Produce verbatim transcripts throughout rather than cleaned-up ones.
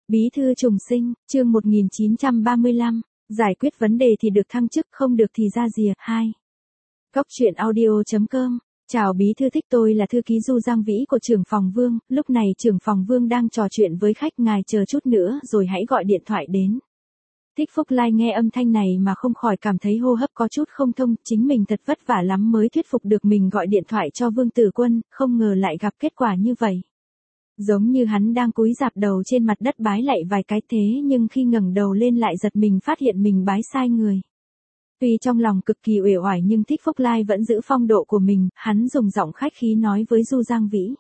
Bí thư trùng sinh, chương một nghìn chín trăm ba mươi lăm, giải quyết vấn đề thì được thăng chức, không được thì ra rìa. hai. Góc truyện audio chấm com. Chào bí thư thích, tôi là thư ký Du Giang Vĩ của trưởng phòng Vương. Lúc này trưởng phòng Vương đang trò chuyện với khách, ngài chờ chút nữa rồi hãy gọi điện thoại đến. Thích Phúc Lai nghe âm thanh này mà không khỏi cảm thấy hô hấp có chút không thông, chính mình thật vất vả lắm mới thuyết phục được mình gọi điện thoại cho Vương Tử Quân, không ngờ lại gặp kết quả như vậy. Giống như hắn đang cúi rạp đầu trên mặt đất bái lạy vài cái thế nhưng khi ngẩng đầu lên lại giật mình phát hiện mình bái sai người. Tuy trong lòng cực kỳ uể oải nhưng Thích Phúc Lai vẫn giữ phong độ của mình, hắn dùng giọng khách khí nói với Du Giang Vĩ.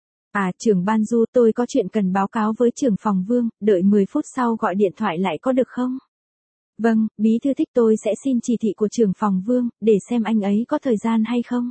À, trưởng ban Du, tôi có chuyện cần báo cáo với trưởng phòng Vương, đợi mười phút sau gọi điện thoại lại có được không? Vâng, bí thư thích, tôi sẽ xin chỉ thị của trưởng phòng Vương, để xem anh ấy có thời gian hay không.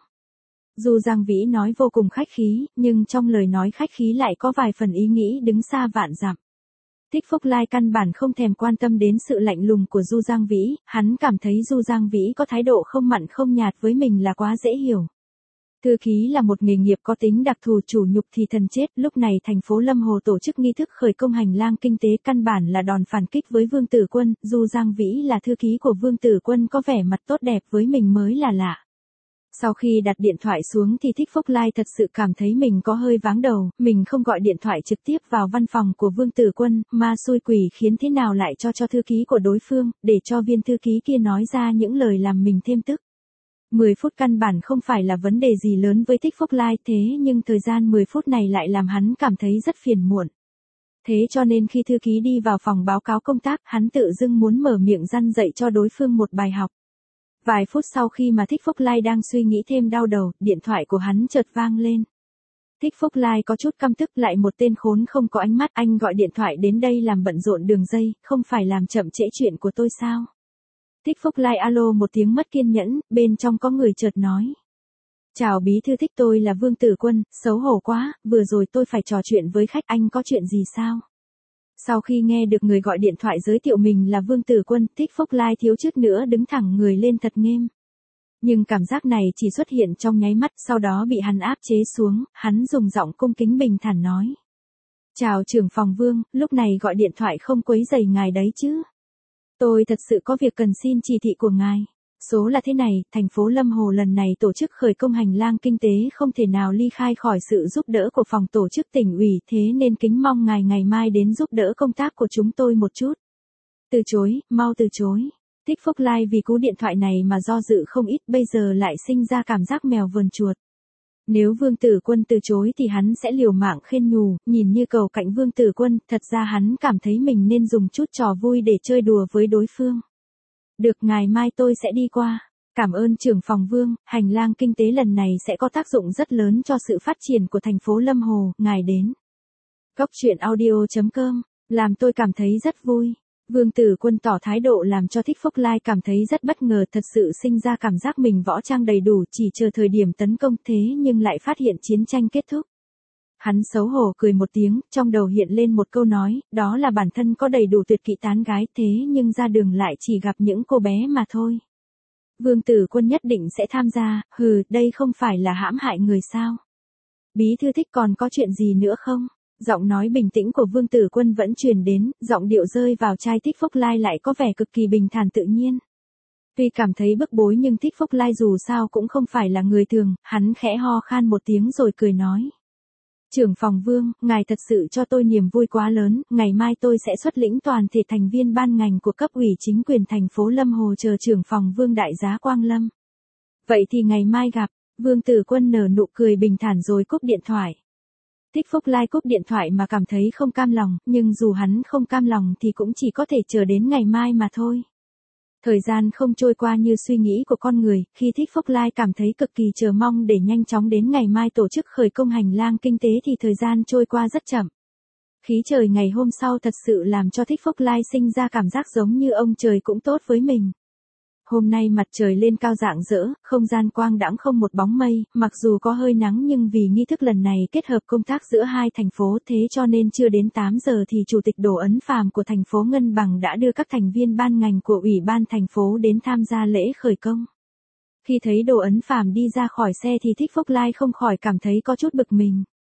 Du Giang Vĩ nói vô cùng khách khí, nhưng trong lời nói khách khí lại có vài phần ý nghĩ đứng xa vạn dặm. Thích Phúc Lai căn bản không thèm quan tâm đến sự lạnh lùng của Du Giang Vĩ, hắn cảm thấy Du Giang Vĩ có thái độ không mặn không nhạt với mình là quá dễ hiểu. Thư ký là một nghề nghiệp có tính đặc thù, chủ nhục thì thần chết, lúc này thành phố Lâm Hồ tổ chức nghi thức khởi công hành lang kinh tế căn bản là đòn phản kích với Vương Tử Quân, Du Giang Vĩ là thư ký của Vương Tử Quân có vẻ mặt tốt đẹp với mình mới là lạ. Sau khi đặt điện thoại xuống thì Thích Phúc Lai thật sự cảm thấy mình có hơi váng đầu, mình không gọi điện thoại trực tiếp vào văn phòng của Vương Tử Quân, mà xui quỷ khiến thế nào lại cho cho thư ký của đối phương, để cho viên thư ký kia nói ra những lời làm mình thêm tức. mười phút căn bản không phải là vấn đề gì lớn với Thích Phúc Lai, thế nhưng thời gian mười phút này lại làm hắn cảm thấy rất phiền muộn. Thế cho nên khi thư ký đi vào phòng báo cáo công tác, hắn tự dưng muốn mở miệng răn dạy cho đối phương một bài học. Vài phút sau khi mà Thích Phúc Lai đang suy nghĩ thêm đau đầu, điện thoại của hắn chợt vang lên. Thích Phúc Lai có chút căm tức, lại một tên khốn không có ánh mắt, anh gọi điện thoại đến đây làm bận rộn đường dây, không phải làm chậm trễ chuyện của tôi sao? Thích Phúc Lai alo một tiếng mất kiên nhẫn, bên trong có người chợt nói. Chào bí thư Thích, tôi là Vương Tử Quân, xấu hổ quá, vừa rồi tôi phải trò chuyện với khách, anh có chuyện gì sao? Sau khi nghe được người gọi điện thoại giới thiệu mình là Vương Tử Quân, Thích Phúc Lai thiếu chút nữa đứng thẳng người lên thật nghiêm. Nhưng cảm giác này chỉ xuất hiện trong nháy mắt, sau đó bị hắn áp chế xuống, hắn dùng giọng cung kính bình thản nói. Chào trưởng phòng Vương, lúc này gọi điện thoại không quấy rầy ngài đấy chứ? Tôi thật sự có việc cần xin chỉ thị của ngài. Số là thế này, thành phố Lâm Hồ lần này tổ chức khởi công hành lang kinh tế không thể nào ly khai khỏi sự giúp đỡ của phòng tổ chức tỉnh ủy, thế nên kính mong ngài ngày mai đến giúp đỡ công tác của chúng tôi một chút. Từ chối, mau từ chối. Thích Phúc Lai vì cú điện thoại này mà do dự không ít, bây giờ lại sinh ra cảm giác mèo vờn chuột. Nếu Vương Tử Quân từ chối thì hắn sẽ liều mạng khuyên nhủ, nhìn như cầu cạnh Vương Tử Quân, thật ra hắn cảm thấy mình nên dùng chút trò vui để chơi đùa với đối phương. Được, ngày mai tôi sẽ đi qua. Cảm ơn trưởng phòng Vương, hành lang kinh tế lần này sẽ có tác dụng rất lớn cho sự phát triển của thành phố Lâm Hồ, ngài đến. Góc truyện audio chấm com, làm tôi cảm thấy rất vui. Vương Tử Quân tỏ thái độ làm cho Thích Phúc Lai cảm thấy rất bất ngờ, thật sự sinh ra cảm giác mình võ trang đầy đủ, chỉ chờ thời điểm tấn công, thế nhưng lại phát hiện chiến tranh kết thúc. Hắn xấu hổ cười một tiếng, trong đầu hiện lên một câu nói, đó là bản thân có đầy đủ tuyệt kỹ tán gái, thế nhưng ra đường lại chỉ gặp những cô bé mà thôi. Vương Tử Quân nhất định sẽ tham gia, hừ, đây không phải là hãm hại người sao? Bí thư Thích, còn có chuyện gì nữa không? Giọng nói bình tĩnh của Vương Tử Quân vẫn truyền đến, giọng điệu rơi vào tai Thích Phúc Lai lại có vẻ cực kỳ bình thản tự nhiên. Tuy cảm thấy bức bối nhưng Thích Phúc Lai dù sao cũng không phải là người thường, hắn khẽ ho khan một tiếng rồi cười nói. Trưởng phòng Vương, ngài thật sự cho tôi niềm vui quá lớn, ngày mai tôi sẽ xuất lĩnh toàn thể thành viên ban ngành của cấp ủy chính quyền thành phố Lâm Hồ chờ trưởng phòng Vương đại giá Quang Lâm. Vậy thì ngày mai gặp. Vương Tử Quân nở nụ cười bình thản rồi cúp điện thoại. Thích Phúc Lai cúp điện thoại mà cảm thấy không cam lòng, nhưng dù hắn không cam lòng thì cũng chỉ có thể chờ đến ngày mai mà thôi. Thời gian không trôi qua như suy nghĩ của con người, khi Thích Phúc Lai cảm thấy cực kỳ chờ mong để nhanh chóng đến ngày mai tổ chức khởi công hành lang kinh tế thì thời gian trôi qua rất chậm. Khí trời ngày hôm sau thật sự làm cho Thích Phúc Lai sinh ra cảm giác giống như ông trời cũng tốt với mình. Hôm nay mặt trời lên cao rạng rỡ, không gian quang đãng không một bóng mây, mặc dù có hơi nắng nhưng vì nghi thức lần này kết hợp công tác giữa hai thành phố, thế cho nên chưa đến tám giờ thì Chủ tịch Đỗ Ấn Phàm của thành phố Ngân Bằng đã đưa các thành viên ban ngành của Ủy ban thành phố đến tham gia lễ khởi công. Khi thấy Đỗ Ấn Phàm đi ra khỏi xe thì Thích Phúc Lai không khỏi cảm thấy có chút bực mình.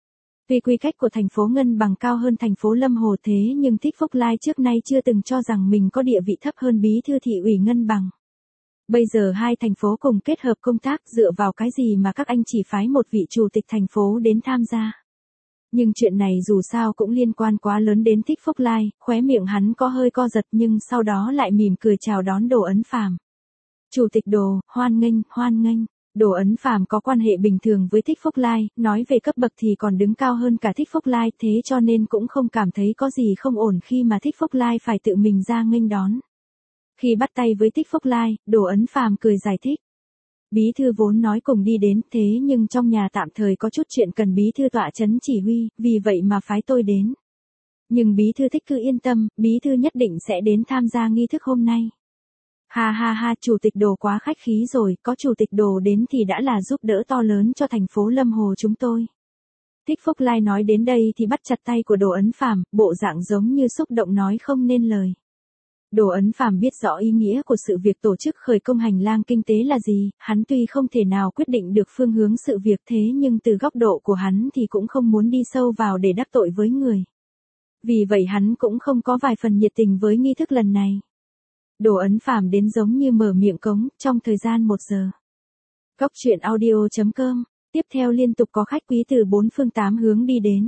Tuy quy cách của thành phố Ngân Bằng cao hơn thành phố Lâm Hồ thế nhưng Thích Phúc Lai trước nay chưa từng cho rằng mình có địa vị thấp hơn bí thư thị ủy Ngân Bằng. Bây giờ hai thành phố cùng kết hợp công tác, dựa vào cái gì mà các anh chỉ phái một vị chủ tịch thành phố đến tham gia. Nhưng chuyện này dù sao cũng liên quan quá lớn đến Thích Phúc Lai, khóe miệng hắn có hơi co giật nhưng sau đó lại mỉm cười chào đón Đỗ Ấn Phàm. Chủ tịch Đỗ, hoan nghênh, hoan nghênh. Đỗ Ấn Phàm có quan hệ bình thường với Thích Phúc Lai, nói về cấp bậc thì còn đứng cao hơn cả Thích Phúc Lai, thế cho nên cũng không cảm thấy có gì không ổn khi mà Thích Phúc Lai phải tự mình ra nghênh đón. Khi bắt tay với Thích Phúc Lai, Đỗ Ấn Phàm cười giải thích. Bí thư vốn nói cùng đi đến, thế nhưng trong nhà tạm thời có chút chuyện cần bí thư tọa chấn chỉ huy, vì vậy mà phái tôi đến. Nhưng bí thư Thích cứ yên tâm, bí thư nhất định sẽ đến tham gia nghi thức hôm nay. Ha ha ha, chủ tịch Đỗ quá khách khí rồi, có chủ tịch Đỗ đến thì đã là giúp đỡ to lớn cho thành phố Lâm Hồ chúng tôi. Thích Phúc Lai nói đến đây thì bắt chặt tay của Đỗ Ấn Phàm, bộ dạng giống như xúc động nói không nên lời. Đỗ Ấn Phàm biết rõ ý nghĩa của sự việc tổ chức khởi công hành lang kinh tế là gì, hắn tuy không thể nào quyết định được phương hướng sự việc thế nhưng từ góc độ của hắn thì cũng không muốn đi sâu vào để đắc tội với người. Vì vậy hắn cũng không có vài phần nhiệt tình với nghi thức lần này. Đỗ Ấn Phàm đến giống như mở miệng cống, trong thời gian một giờ. Góc truyện audio chấm com, tiếp theo liên tục có khách quý từ bốn phương tám hướng đi đến.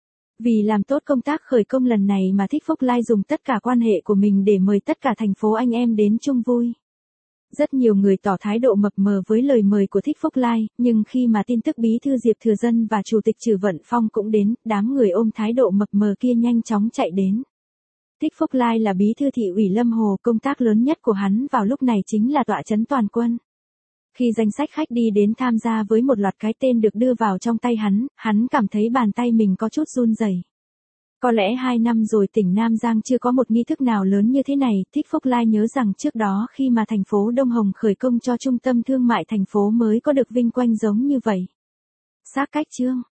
Vì làm tốt công tác khởi công lần này mà Thích Phúc Lai dùng tất cả quan hệ của mình để mời tất cả thành phố anh em đến chung vui. Rất nhiều người tỏ thái độ mập mờ với lời mời của Thích Phúc Lai, nhưng khi mà tin tức bí thư Diệp Thừa Dân và chủ tịch Trử Vận Phong cũng đến, đám người ôm thái độ mập mờ kia nhanh chóng chạy đến. Thích Phúc Lai là bí thư thị ủy Lâm Hồ, công tác lớn nhất của hắn vào lúc này chính là tọa chấn toàn quân. Khi danh sách khách đi đến tham gia với một loạt cái tên được đưa vào trong tay hắn, hắn cảm thấy bàn tay mình có chút run rẩy. Có lẽ hai năm rồi tỉnh Nam Giang chưa có một nghi thức nào lớn như thế này, Thích Phúc Lai nhớ rằng trước đó khi mà thành phố Đông Hồng khởi công cho trung tâm thương mại thành phố mới có được vinh quang giống như vậy. Xác cách chương